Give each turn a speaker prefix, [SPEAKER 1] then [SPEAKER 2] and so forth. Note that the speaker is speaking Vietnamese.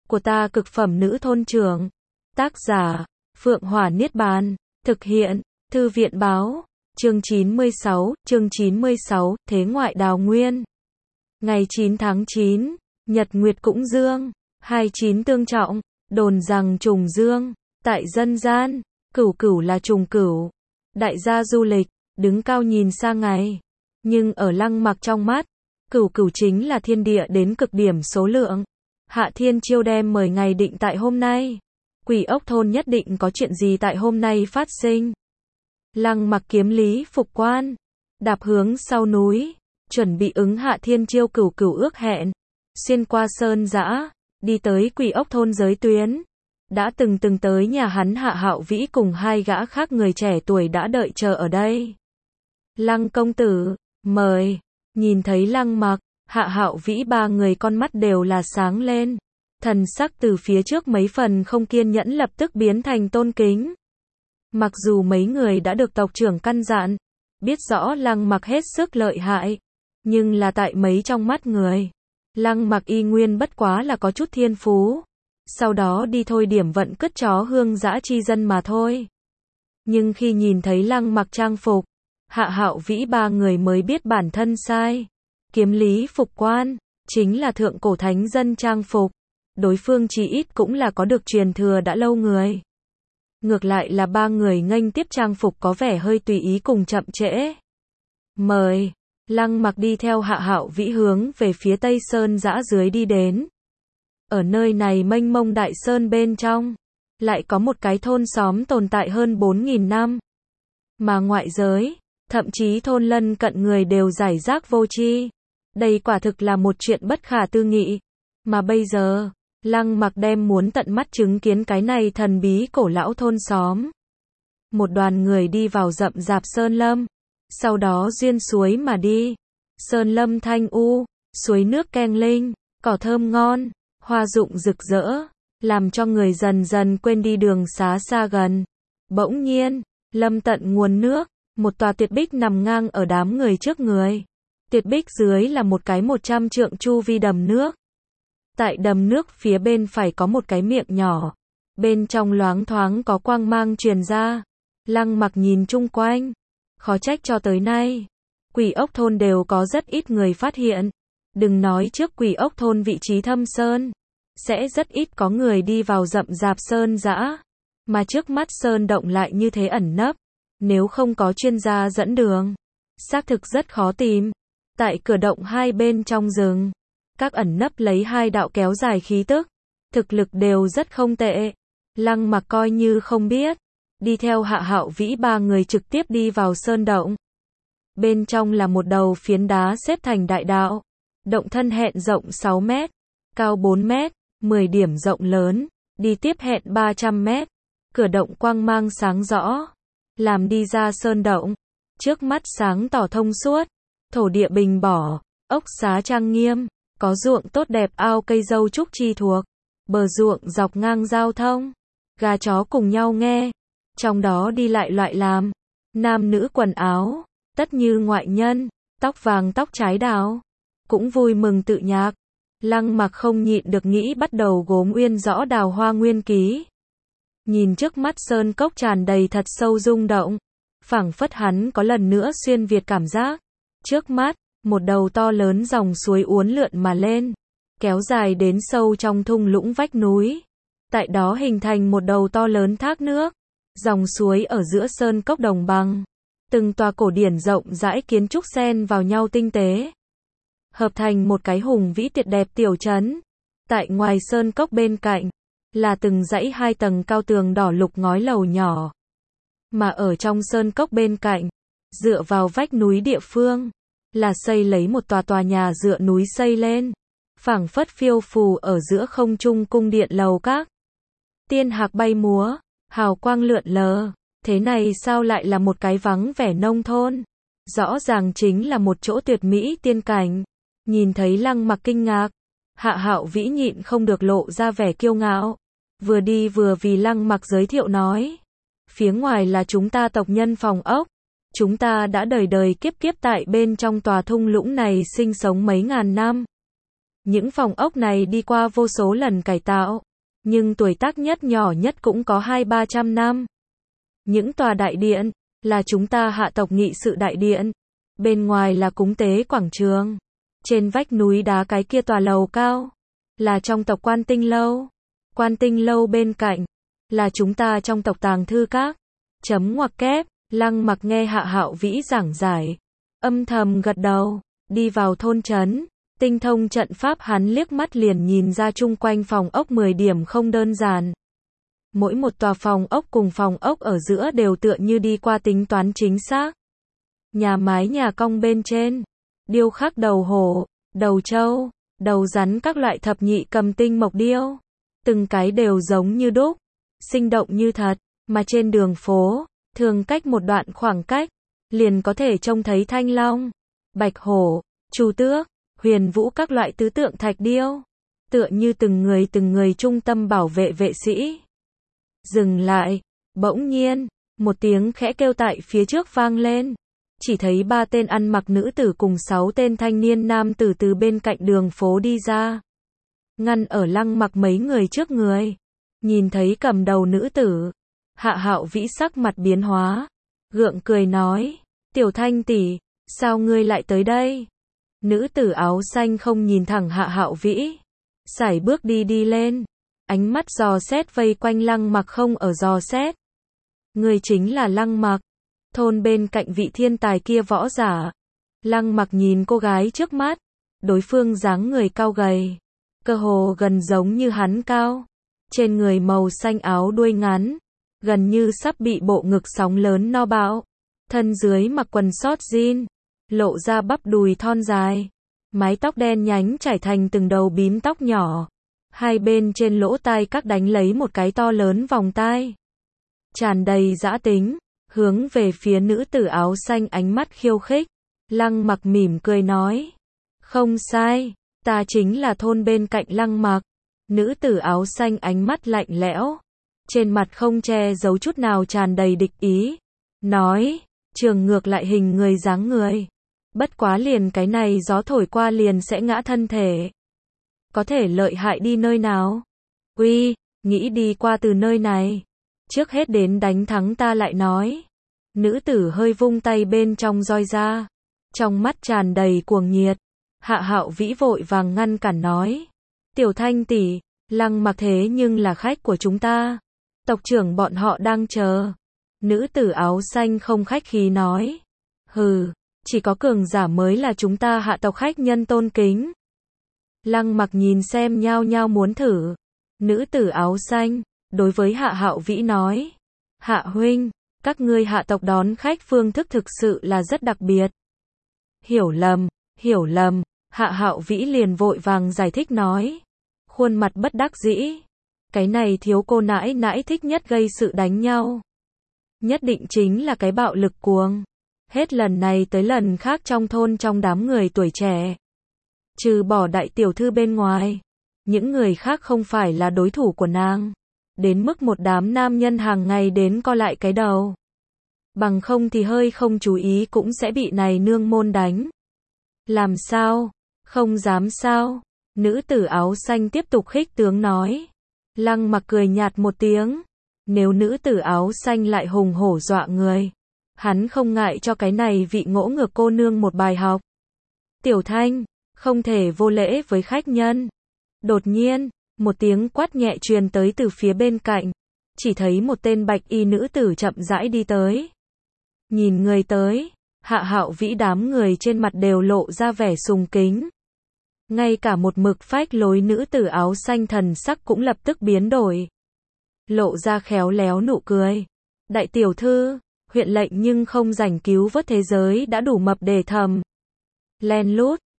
[SPEAKER 1] của ta cực phẩm nữ thôn trưởng. Tác giả, Phượng Hỏa Niết Bàn. Thực hiện, Thư viện Báo. Chương 96, Thế ngoại đào nguyên. Ngày 9 tháng 9, Nhật Nguyệt cũng dương, 29 tương trọng, đồn rằng trùng dương. Tại dân gian, cửu cửu là trùng cửu. Đại gia du lịch, đứng cao nhìn xa ngày. Nhưng ở Lăng Mặc trong mắt, cửu cửu chính là thiên địa đến cực điểm số lượng. Hạ Thiên Chiêu đem mời ngày định tại hôm nay. Quỷ ốc thôn nhất định có chuyện gì tại hôm nay phát sinh. Lăng Mặc kiếm lý phục quan, đạp hướng sau núi, chuẩn bị ứng Hạ Thiên Chiêu cửu cửu ước hẹn. Xuyên qua sơn dã, đi tới quỷ ốc thôn giới tuyến. Đã từng tới nhà hắn Hạ Hạo Vĩ cùng hai gã khác người trẻ tuổi đã đợi chờ ở đây. Lăng công tử, mời. Nhìn thấy Lăng Mặc, Hạ Hạo Vĩ ba người con mắt đều là sáng lên. Thần sắc từ phía trước mấy phần không kiên nhẫn lập tức biến thành tôn kính. Mặc dù mấy người đã được tộc trưởng căn dặn, biết rõ Lăng Mặc hết sức lợi hại, nhưng là tại mấy trong mắt người, Lăng Mặc y nguyên bất quá là có chút thiên phú. Sau đó đi thôi điểm vận cứt chó hương dã chi dân mà thôi. Nhưng khi nhìn thấy Lăng Mặc trang phục, Hạ Hạo Vĩ ba người mới biết bản thân sai. Kiếm lý phục quan, chính là thượng cổ thánh dân trang phục. Đối phương chí ít cũng là có được truyền thừa đã lâu người. Ngược lại là ba người nghênh tiếp trang phục có vẻ hơi tùy ý cùng chậm trễ. Mời. Lăng Mặc đi theo Hạ Hạo Vĩ hướng về phía Tây Sơn dã dưới đi đến. Ở nơi này mênh mông đại sơn bên trong, lại có một cái thôn xóm tồn tại hơn 4.000 năm. Mà ngoại giới, thậm chí thôn lân cận người đều giải rác vô tri. Đây quả thực là một chuyện bất khả tư nghị. Mà bây giờ, Lăng Mặc đem muốn tận mắt chứng kiến cái này thần bí cổ lão thôn xóm. Một đoàn người đi vào rậm rạp sơn lâm, sau đó duyên suối mà đi. Sơn lâm thanh u, suối nước keng linh, cỏ thơm ngon, hoa rụng rực rỡ, làm cho người dần dần quên đi đường xá xa gần. Bỗng nhiên, lâm tận nguồn nước, một tòa tuyệt bích nằm ngang ở đám người trước người. Tuyệt bích dưới là một cái 100 trượng chu vi đầm nước. Tại đầm nước phía bên phải có một cái miệng nhỏ, bên trong loáng thoáng có quang mang truyền ra. Lăng Mặc nhìn chung quanh, khó trách cho tới nay, quỷ ốc thôn đều có rất ít người phát hiện. Đừng nói trước quỷ ốc thôn vị trí thâm sơn, sẽ rất ít có người đi vào rậm rạp sơn dã, mà trước mắt sơn động lại như thế ẩn nấp, nếu không có chuyên gia dẫn đường, xác thực rất khó tìm. Tại cửa động hai bên trong rừng, các ẩn nấp lấy hai đạo kéo dài khí tức, thực lực đều rất không tệ. Lăng Mặc coi như không biết, đi theo Hạ Hạo Vĩ ba người trực tiếp đi vào sơn động. Bên trong là một đầu phiến đá xếp thành đại đạo. Động thân hẹn rộng 6 mét, cao 4 mét, 10 điểm rộng lớn, đi tiếp hẹn 300 mét. Cửa động quang mang sáng rõ, làm đi ra sơn động. Trước mắt sáng tỏ thông suốt, thổ địa bình bỏ, ốc xá trang nghiêm, có ruộng tốt đẹp ao cây dâu trúc chi thuộc. Bờ ruộng dọc ngang giao thông, gà chó cùng nhau nghe, trong đó đi lại loại làm. Nam nữ quần áo, tất như ngoại nhân, tóc vàng tóc trái đào, cũng vui mừng tự nhạc. Lăng Mặc không nhịn được nghĩ bắt đầu gốm uyên rõ đào hoa nguyên ký. Nhìn trước mắt sơn cốc tràn đầy thật sâu rung động, phảng phất hắn có lần nữa xuyên việt cảm giác. Trước mắt, một đầu to lớn dòng suối uốn lượn mà lên, kéo dài đến sâu trong thung lũng vách núi. Tại đó hình thành một đầu to lớn thác nước. Dòng suối ở giữa sơn cốc đồng bằng, từng tòa cổ điển rộng rãi kiến trúc xen vào nhau tinh tế, hợp thành một cái hùng vĩ tuyệt đẹp tiểu trấn. Tại ngoài sơn cốc bên cạnh, là từng dãy 2 tầng cao tường đỏ lục ngói lầu nhỏ. Mà ở trong sơn cốc bên cạnh, dựa vào vách núi địa phương, là xây lấy một tòa nhà dựa núi xây lên, phảng phất phiêu phù ở giữa không trung cung điện lầu các. Tiên hạc bay múa, hào quang lượn lờ, thế này sao lại là một cái vắng vẻ nông thôn? Rõ ràng chính là một chỗ tuyệt mỹ tiên cảnh. Nhìn thấy Lăng Mặc kinh ngạc, Hạ Hạo Vĩ nhịn không được lộ ra vẻ kiêu ngạo. Vừa đi vừa vì Lăng Mặc giới thiệu nói, phía ngoài là chúng ta tộc nhân phòng ốc. Chúng ta đã đời đời kiếp kiếp tại bên trong tòa thung lũng này sinh sống mấy ngàn năm. Những phòng ốc này đi qua vô số lần cải tạo, nhưng tuổi tác nhỏ nhất cũng có 200-300 năm. Những tòa đại điện, là chúng ta hạ tộc nghị sự đại điện. Bên ngoài là cúng tế quảng trường. Trên vách núi đá cái kia tòa lầu cao, là trong tộc Quan Tinh Lâu. Quan Tinh Lâu bên cạnh, là chúng ta trong tộc Tàng Thư Các. Chấm ngoặc kép, Lăng Mặc nghe Hạ Hạo Vĩ giảng giải, âm thầm gật đầu, đi vào thôn trấn. Tinh thông trận pháp hắn liếc mắt liền nhìn ra chung quanh phòng ốc 10 điểm không đơn giản. Mỗi một tòa phòng ốc cùng phòng ốc ở giữa đều tựa như đi qua tính toán chính xác. Nhà mái nhà cong bên trên, điêu khắc đầu hổ, đầu trâu, đầu rắn các loại thập nhị cầm tinh mộc điêu. Từng cái đều giống như đúc, sinh động như thật, mà trên đường phố, thường cách một đoạn khoảng cách, liền có thể trông thấy thanh long, bạch hổ, chu tước, huyền vũ các loại tứ tượng thạch điêu, tựa như từng người trung tâm bảo vệ vệ sĩ. Dừng lại, bỗng nhiên, một tiếng khẽ kêu tại phía trước vang lên. Chỉ thấy 3 tên ăn mặc nữ tử cùng 6 tên thanh niên nam tử từ bên cạnh đường phố đi ra, ngăn ở Lăng Mặc mấy người trước người. Nhìn thấy cầm đầu nữ tử, Hạ Hạo Vĩ sắc mặt biến hóa, gượng cười nói, Tiểu Thanh tỷ, sao ngươi lại tới đây? Nữ tử áo xanh không nhìn thẳng Hạ Hạo Vĩ, sải bước đi lên, ánh mắt dò xét vây quanh Lăng Mặc không ở dò xét. Ngươi chính là Lăng Mặc, thôn bên cạnh vị thiên tài kia võ giả. Lăng Mặc nhìn cô gái trước mắt, đối phương dáng người cao gầy, cơ hồ gần giống như hắn cao, trên người màu xanh áo đuôi ngắn, gần như sắp bị bộ ngực sóng lớn no bạo, thân dưới mặc quần sót jean, lộ ra bắp đùi thon dài, mái tóc đen nhánh trải thành từng đầu bím tóc nhỏ, hai bên trên lỗ tai các đánh lấy một cái to lớn vòng tai, tràn đầy dã tính, hướng về phía nữ tử áo xanh ánh mắt khiêu khích. Lăng Mặc mỉm cười nói, không sai, ta chính là thôn bên cạnh Lăng Mặc. Nữ tử áo xanh ánh mắt lạnh lẽo, trên mặt không che giấu chút nào tràn đầy địch ý, nói, trường ngược lại hình người dáng người, bất quá liền cái này gió thổi qua liền sẽ ngã thân thể, có thể lợi hại đi nơi nào? Uy, nghĩ đi qua từ nơi này, trước hết đến đánh thắng ta lại nói. Nữ tử hơi vung tay bên trong roi ra, trong mắt tràn đầy cuồng nhiệt. Hạ Hạo Vĩ vội vàng ngăn cản nói, Tiểu Thanh tỷ, Lăng Mặc thế nhưng là khách của chúng ta, tộc trưởng bọn họ đang chờ. Nữ tử áo xanh không khách khí nói, hừ, chỉ có cường giả mới là chúng ta hạ tộc khách nhân tôn kính. Lăng Mặc nhìn xem nhao nhao muốn thử. Nữ tử áo xanh đối với Hạ Hạo Vĩ nói, Hạ huynh, các ngươi hạ tộc đón khách phương thức thực sự là rất đặc biệt. Hiểu lầm, Hạ Hạo Vĩ liền vội vàng giải thích nói, khuôn mặt bất đắc dĩ, cái này thiếu cô nãi nãi thích nhất gây sự đánh nhau. Nhất định chính là cái bạo lực cuồng. Hết lần này tới lần khác trong thôn trong đám người tuổi trẻ, trừ bỏ đại tiểu thư bên ngoài, những người khác không phải là đối thủ của nàng. Đến mức một đám nam nhân hàng ngày đến co lại cái đầu. Bằng không thì hơi không chú ý cũng sẽ bị này nương môn đánh. Làm sao? Không dám sao? Nữ tử áo xanh tiếp tục khích tướng nói. Lăng Mặc cười nhạt một tiếng. Nếu nữ tử áo xanh lại hùng hổ dọa người, hắn không ngại cho cái này vị ngỗ ngược cô nương một bài học. Tiểu Thanh, không thể vô lễ với khách nhân. Đột nhiên, một tiếng quát nhẹ truyền tới từ phía bên cạnh, chỉ thấy một tên bạch y nữ tử chậm rãi đi tới. Nhìn người tới, Hạ Hạo Vĩ đám người trên mặt đều lộ ra vẻ sùng kính. Ngay cả một mực phách lối nữ tử áo xanh thần sắc cũng lập tức biến đổi, lộ ra khéo léo nụ cười. Đại tiểu thư, huyện lệnh nhưng không rảnh cứu vớt thế giới đã đủ mập để thầm. Len lút,